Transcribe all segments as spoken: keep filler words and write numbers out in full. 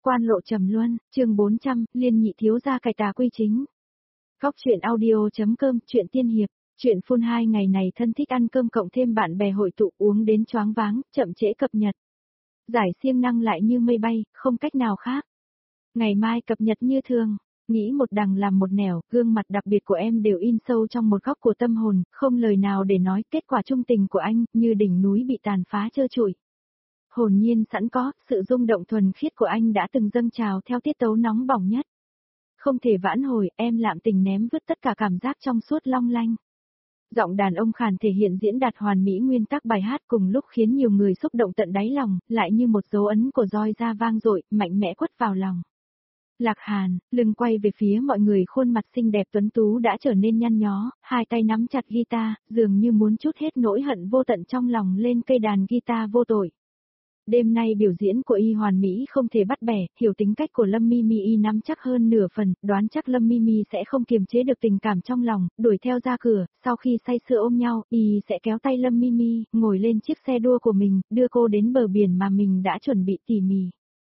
Quan lộ trầm luân, chương bốn trăm, liên nhị thiếu gia cải tà quy chính. Góc truyện audio.com, truyện tiên hiệp, truyện phun hai ngày này thân thích ăn cơm cộng thêm bạn bè hội tụ uống đến choáng váng, chậm trễ cập nhật. Giải siêng năng lại như mây bay, không cách nào khác. Ngày mai cập nhật như thường, nghĩ một đằng làm một nẻo, gương mặt đặc biệt của em đều in sâu trong một góc của tâm hồn, không lời nào để nói, kết quả trung tình của anh, như đỉnh núi bị tàn phá trơ trụi. Hồn nhiên sẵn có, sự rung động thuần khiết của anh đã từng dâng trào theo tiết tấu nóng bỏng nhất. Không thể vãn hồi, em lạm tình ném vứt tất cả cảm giác trong suốt long lanh. Giọng đàn ông khàn thể hiện diễn đạt hoàn mỹ nguyên tắc bài hát cùng lúc khiến nhiều người xúc động tận đáy lòng, lại như một dấu ấn của roi da vang dội, mạnh mẽ quất vào lòng. Lạc Hàn, lưng quay về phía mọi người, khuôn mặt xinh đẹp tuấn tú đã trở nên nhăn nhó, hai tay nắm chặt guitar, dường như muốn trút hết nỗi hận vô tận trong lòng lên cây đàn guitar vô tội. Đêm nay biểu diễn của y hoàn mỹ không thể bắt bẻ, hiểu tính cách của Lâm Mimi y nắm chắc hơn nửa phần, đoán chắc Lâm Mimi sẽ không kiềm chế được tình cảm trong lòng, đuổi theo ra cửa, sau khi say sưa ôm nhau, y sẽ kéo tay Lâm Mimi, ngồi lên chiếc xe đua của mình, đưa cô đến bờ biển mà mình đã chuẩn bị tỉ mỉ.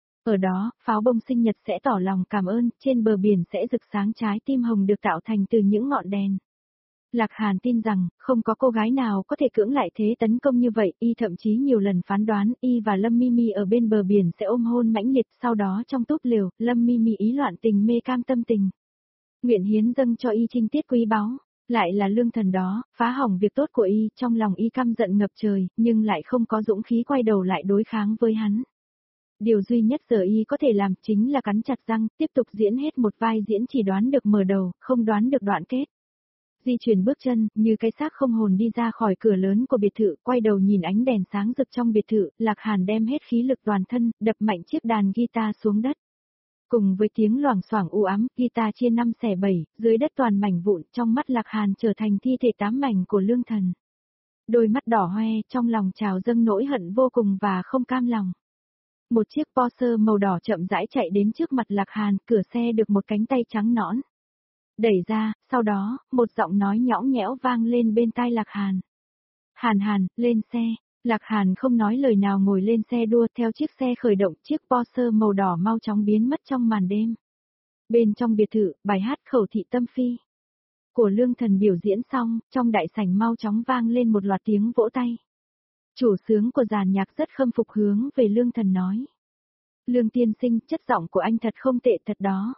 Ở đó, pháo bông sinh nhật sẽ tỏ lòng cảm ơn, trên bờ biển sẽ rực sáng trái tim hồng được tạo thành từ những ngọn đèn. Lạc Hàn tin rằng, không có cô gái nào có thể cưỡng lại thế tấn công như vậy, y thậm chí nhiều lần phán đoán, y và Lâm Mimi ở bên bờ biển sẽ ôm hôn mãnh liệt, sau đó trong túp lều, Lâm Mimi ý loạn tình mê cam tâm tình. Nguyện hiến dâng cho y trinh tiết quý báu, lại là lương thần đó, phá hỏng việc tốt của y, trong lòng y căm giận ngập trời, nhưng lại không có dũng khí quay đầu lại đối kháng với hắn. Điều duy nhất giờ y có thể làm chính là cắn chặt răng, tiếp tục diễn hết một vai diễn chỉ đoán được mở đầu, không đoán được đoạn kết. Di chuyển bước chân, như cái xác không hồn đi ra khỏi cửa lớn của biệt thự, quay đầu nhìn ánh đèn sáng rực trong biệt thự, Lạc Hàn đem hết khí lực toàn thân, đập mạnh chiếc đàn guitar xuống đất. Cùng với tiếng loảng xoảng u ám, guitar chia năm xẻ bảy, dưới đất toàn mảnh vụn, trong mắt Lạc Hàn trở thành thi thể tám mảnh của lương thần. Đôi mắt đỏ hoe, trong lòng trào dâng nỗi hận vô cùng và không cam lòng. Một chiếc Porsche màu đỏ chậm rãi chạy đến trước mặt Lạc Hàn, cửa xe được một cánh tay trắng nõn đẩy ra, sau đó, một giọng nói nhõng nhẽo vang lên bên tai Lạc Hàn. Hàn Hàn, lên xe. Lạc Hàn không nói lời nào ngồi lên xe đua, theo chiếc xe khởi động, chiếc Porsche màu đỏ mau chóng biến mất trong màn đêm. Bên trong biệt thự, bài hát Khẩu thị tâm phi của lương thần biểu diễn xong, trong đại sảnh mau chóng vang lên một loạt tiếng vỗ tay. Chủ xướng của dàn nhạc rất khâm phục hướng về lương thần nói. Lương tiên sinh, chất giọng của anh thật không tệ thật đó.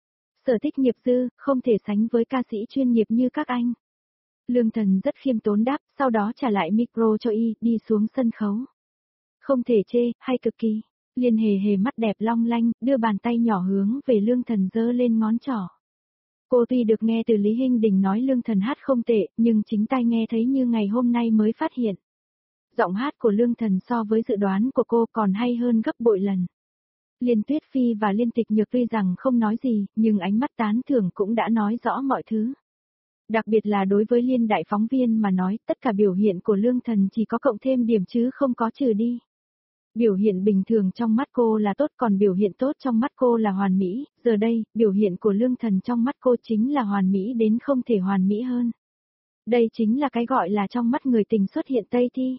Sở thích nghiệp dư, không thể sánh với ca sĩ chuyên nghiệp như các anh. Lương thần rất khiêm tốn đáp, sau đó trả lại micro cho y, đi xuống sân khấu. Không thể chê, hay cực kỳ. Liên hề hề mắt đẹp long lanh, đưa bàn tay nhỏ hướng về lương thần giơ lên ngón trỏ. Cô tuy được nghe từ Lý Hinh Đình nói lương thần hát không tệ, nhưng chính tai nghe thấy như ngày hôm nay mới phát hiện. Giọng hát của lương thần so với dự đoán của cô còn hay hơn gấp bội lần. Liên Tuyết Phi và Liên Tịch Nhược tuy rằng không nói gì, nhưng ánh mắt tán thưởng cũng đã nói rõ mọi thứ. Đặc biệt là đối với Liên đại phóng viên mà nói, tất cả biểu hiện của lương thần chỉ có cộng thêm điểm chứ không có trừ đi. Biểu hiện bình thường trong mắt cô là tốt, còn biểu hiện tốt trong mắt cô là hoàn mỹ, giờ đây, biểu hiện của lương thần trong mắt cô chính là hoàn mỹ đến không thể hoàn mỹ hơn. Đây chính là cái gọi là trong mắt người tình xuất hiện Tây Thi.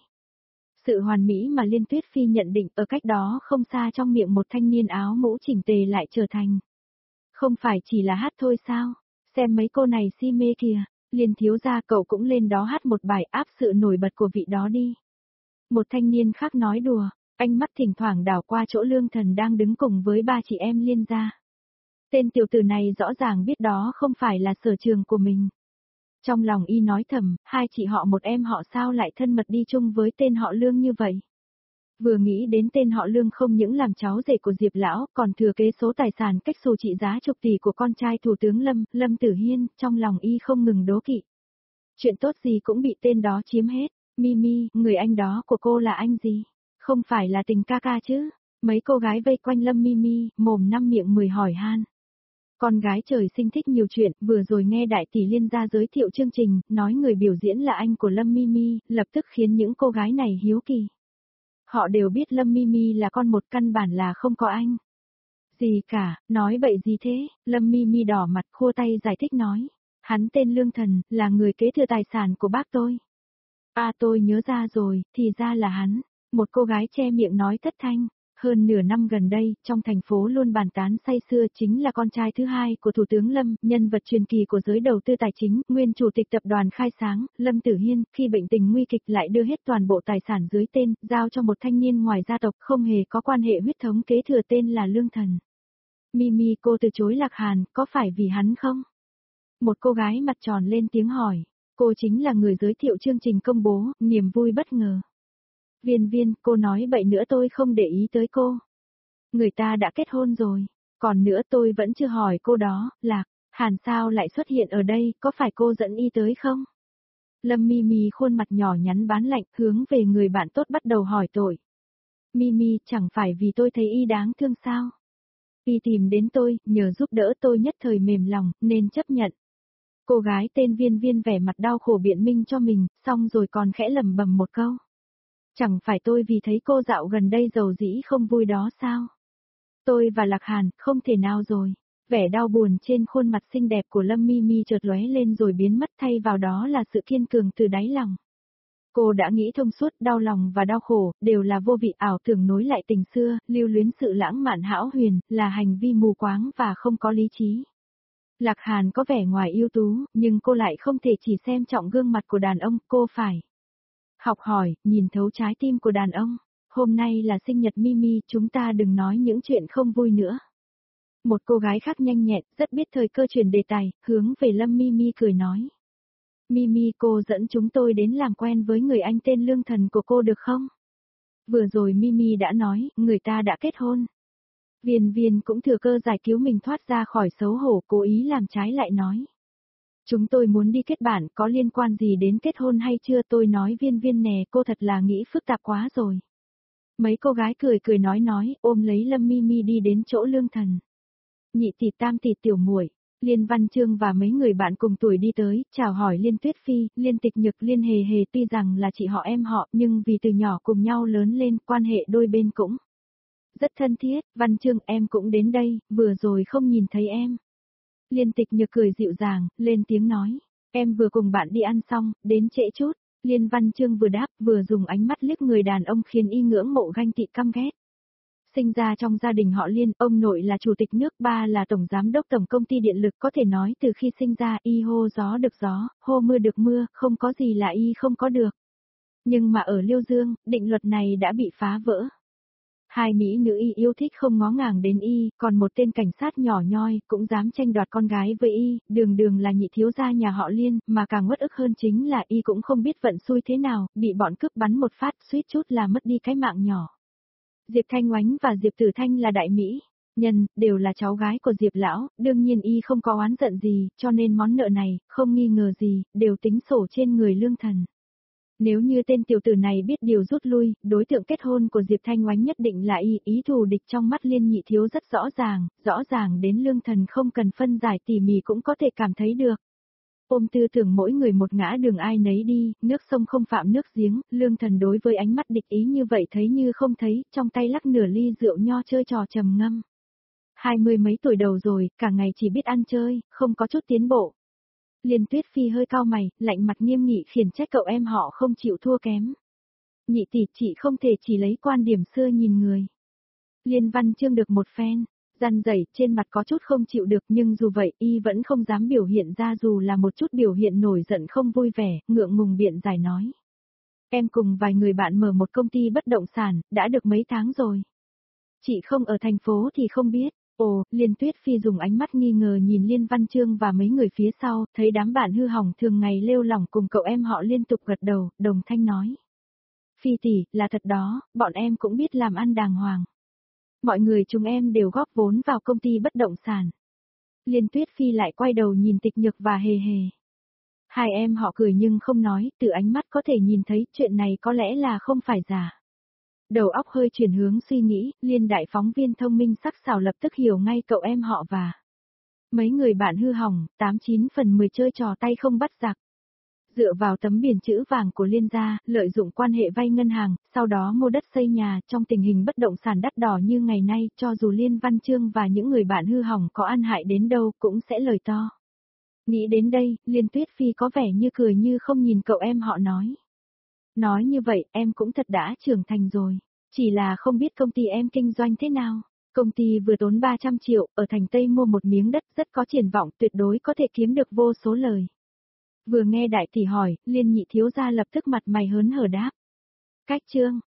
Sự hoàn mỹ mà Liên Tuyết Phi nhận định ở cách đó không xa trong miệng một thanh niên áo mũ chỉnh tề lại trở thành. Không phải chỉ là hát thôi sao? Xem mấy cô này si mê kìa, Liên thiếu gia cậu cũng lên đó hát một bài áp sự nổi bật của vị đó đi. Một thanh niên khác nói đùa, ánh mắt thỉnh thoảng đảo qua chỗ lương thần đang đứng cùng với ba chị em Liên gia. Tên tiểu tử này rõ ràng biết đó không phải là sở trường của mình. Trong lòng y nói thầm, hai chị họ một em họ sao lại thân mật đi chung với tên họ Lương như vậy. Vừa nghĩ đến tên họ Lương không những làm cháu rể của Diệp Lão, còn thừa kế số tài sản cách xù trị giá chục tỷ của con trai Thủ tướng Lâm, Lâm Tử Hiên, trong lòng y không ngừng đố kỵ. Chuyện tốt gì cũng bị tên đó chiếm hết. Mimi, người anh đó của cô là anh gì? Không phải là tình ca ca chứ? Mấy cô gái vây quanh Lâm Mimi, mồm năm miệng mười hỏi han. Con gái trời sinh thích nhiều chuyện, vừa rồi nghe đại tỷ Liên gia giới thiệu chương trình, nói người biểu diễn là anh của Lâm Mimi, lập tức khiến những cô gái này hiếu kỳ. Họ đều biết Lâm Mimi là con một, căn bản là không có anh. Gì cả, nói bậy gì thế? Lâm Mimi đỏ mặt khua tay giải thích nói. Hắn tên Lương Thần, là người kế thừa tài sản của bác tôi. À tôi nhớ ra rồi, thì ra là hắn. Một cô gái che miệng nói thất thanh. hơn nửa năm gần đây, trong thành phố luôn bàn tán say sưa chính là con trai thứ hai của Thủ tướng Lâm, nhân vật truyền kỳ của giới đầu tư tài chính, nguyên chủ tịch tập đoàn khai sáng, Lâm Tử Hiên, khi bệnh tình nguy kịch lại đưa hết toàn bộ tài sản dưới tên, giao cho một thanh niên ngoài gia tộc không hề có quan hệ huyết thống kế thừa tên là Lương Thần. Mimi, cô từ chối Lạc Hàn, có phải vì hắn không? Một cô gái mặt tròn lên tiếng hỏi. Cô chính là người giới thiệu chương trình công bố, niềm vui bất ngờ. Viên Viên, cô nói bậy nữa tôi không để ý tới cô. Người ta đã kết hôn rồi. Còn nữa tôi vẫn chưa hỏi cô đó, Lạc, Hàn sao lại xuất hiện ở đây, có phải cô dẫn y tới không? Lâm Mimi khuôn mặt nhỏ nhắn bán lạnh, hướng về người bạn tốt bắt đầu hỏi tội. Mimi, chẳng phải vì tôi thấy y đáng thương sao? Y tìm đến tôi, nhờ giúp đỡ tôi nhất thời mềm lòng, nên chấp nhận. Cô gái tên Viên Viên vẻ mặt đau khổ biện minh cho mình, xong rồi còn khẽ lẩm bẩm một câu. Chẳng phải tôi vì thấy cô dạo gần đây giàu dĩ không vui đó sao? Tôi và Lạc Hàn, không thể nào rồi. Vẻ đau buồn trên khuôn mặt xinh đẹp của Lâm Mimi chợt lóe lên rồi biến mất, thay vào đó là sự kiên cường từ đáy lòng. Cô đã nghĩ thông suốt, đau lòng và đau khổ, đều là vô vị ảo tưởng nối lại tình xưa, lưu luyến sự lãng mạn hão huyền, là hành vi mù quáng và không có lý trí. Lạc Hàn có vẻ ngoài ưu tú, nhưng cô lại không thể chỉ xem trọng gương mặt của đàn ông, cô phải học hỏi, nhìn thấu trái tim của đàn ông. Hôm nay là sinh nhật Mimi, chúng ta đừng nói những chuyện không vui nữa. Một cô gái khác nhanh nhẹn, rất biết thời cơ chuyển đề tài, hướng về Lâm Mimi cười nói. Mimi, cô dẫn chúng tôi đến làm quen với người anh tên Lương Thần của cô được không? Vừa rồi Mimi đã nói, người ta đã kết hôn. Viên Viên cũng thừa cơ giải cứu mình thoát ra khỏi xấu hổ, cố ý làm trái lại nói. Chúng tôi muốn đi kết bạn, có liên quan gì đến kết hôn hay chưa? Tôi nói Viên Viên nè, cô thật là nghĩ phức tạp quá rồi. Mấy cô gái cười cười nói nói, ôm lấy Lâm Mimi đi đến chỗ Lương Thần. Nhị tỷ, tam tỷ, tiểu muội, Liên Văn Chương và mấy người bạn cùng tuổi đi tới, chào hỏi Liên Tuyết Phi, Liên Tịch Nhược, Liên Hề Hề, tuy rằng là chị họ em họ, nhưng vì từ nhỏ cùng nhau lớn lên, quan hệ đôi bên cũng rất thân thiết. Văn Chương, em cũng đến đây, vừa rồi không nhìn thấy em. Liên Tịch Nhược cười dịu dàng, lên tiếng nói, em vừa cùng bạn đi ăn xong, đến trễ chút. Liên Văn Chương vừa đáp, vừa dùng ánh mắt liếc người đàn ông khiến y ngưỡng mộ ganh tị căm ghét. Sinh ra trong gia đình họ Liên, ông nội là chủ tịch nước, ba là tổng giám đốc tổng công ty điện lực, có thể nói từ khi sinh ra y hô gió được gió, hô mưa được mưa, không có gì là y không có được. Nhưng mà ở Liêu Dương, định luật này đã bị phá vỡ. Hai mỹ nữ y yêu thích không ngó ngàng đến y, còn một tên cảnh sát nhỏ nhoi cũng dám tranh đoạt con gái với y, đường đường là nhị thiếu gia nhà họ Liên, mà càng uất ức hơn chính là y cũng không biết vận xui thế nào, bị bọn cướp bắn một phát suýt chút là mất đi cái mạng nhỏ. Diệp Thanh Oánh và Diệp Tử Thanh là đại mỹ nhân, đều là cháu gái của Diệp lão, đương nhiên y không có oán giận gì, cho nên món nợ này, không nghi ngờ gì, đều tính sổ trên người Lương Thần. Nếu như tên tiểu tử này biết điều rút lui, đối tượng kết hôn của Diệp Thanh Oánh nhất định là y, ý thù địch trong mắt Liên nhị thiếu rất rõ ràng, rõ ràng đến Lương Thần không cần phân giải tỉ mỉ cũng có thể cảm thấy được. Ôm tư tưởng mỗi người một ngã đường ai nấy đi, nước sông không phạm nước giếng, Lương Thần đối với ánh mắt địch ý như vậy thấy như không thấy, trong tay lắc nửa ly rượu nho chơi trò trầm ngâm. Hai mươi mấy tuổi đầu rồi, cả ngày chỉ biết ăn chơi, không có chút tiến bộ. Liên Tuyết Phi hơi cau mày, lạnh mặt nghiêm nghị khiển trách cậu em họ không chịu thua kém. Nhị tỷ, chị không thể chỉ lấy quan điểm xưa nhìn người. Liên Văn Chương được một phen, răn rẩy, trên mặt có chút không chịu được, nhưng dù vậy y vẫn không dám biểu hiện ra dù là một chút biểu hiện nổi giận không vui vẻ, ngượng ngùng biện giải nói. Em cùng vài người bạn mở một công ty bất động sản, đã được mấy tháng rồi. Chị không ở thành phố thì không biết. Ồ, Liên Tuyết Phi dùng ánh mắt nghi ngờ nhìn Liên Văn Chương và mấy người phía sau, thấy đám bạn hư hỏng thường ngày lêu lỏng cùng cậu em họ liên tục gật đầu, đồng thanh nói. Phi tỷ, là thật đó, bọn em cũng biết làm ăn đàng hoàng. Mọi người chúng em đều góp vốn vào công ty bất động sản. Liên Tuyết Phi lại quay đầu nhìn Tịch Nhược và Hề Hề. Hai em họ cười nhưng không nói, từ ánh mắt có thể nhìn thấy chuyện này có lẽ là không phải giả. Đầu óc hơi chuyển hướng suy nghĩ, Liên đại phóng viên thông minh sắc sảo lập tức hiểu ngay cậu em họ và mấy người bạn hư hỏng, tám chín phần mười chơi trò tay không bắt giặc. Dựa vào tấm biển chữ vàng của Liên gia, lợi dụng quan hệ vay ngân hàng, sau đó mua đất xây nhà, trong tình hình bất động sản đắt đỏ như ngày nay, cho dù Liên Văn Chương và những người bạn hư hỏng có ăn hại đến đâu cũng sẽ lời to. Nghĩ đến đây, Liên Tuyết Phi có vẻ như cười như không nhìn cậu em họ nói. Nói như vậy, em cũng thật đã trưởng thành rồi. Chỉ là không biết công ty em kinh doanh thế nào. Công ty vừa tốn ba trăm triệu, ở thành Tây mua một miếng đất rất có triển vọng, tuyệt đối có thể kiếm được vô số lời. Vừa nghe đại tỷ hỏi, Liên Nhị thiếu gia lập tức mặt mày hớn hở đáp. Cách chương